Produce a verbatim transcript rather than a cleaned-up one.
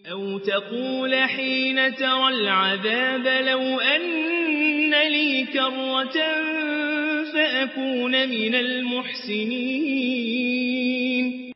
أو تقول حين ترى العذاب لو أن لي كرة فأكون من المحسنين